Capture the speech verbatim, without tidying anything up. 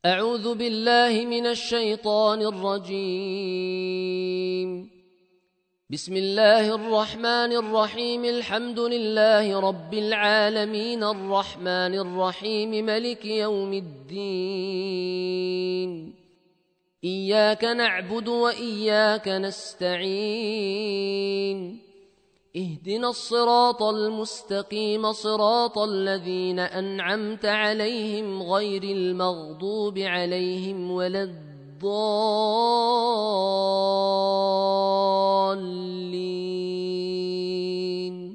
أعوذ بالله من الشيطان الرجيم. بسم الله الرحمن الرحيم. الحمد لله رب العالمين الرحمن الرحيم ملك يوم الدين. إياك نعبد وإياك نستعين. اهدنا الصراط المستقيم صراط الذين أنعمت عليهم غير المغضوب عليهم ولا الضالين.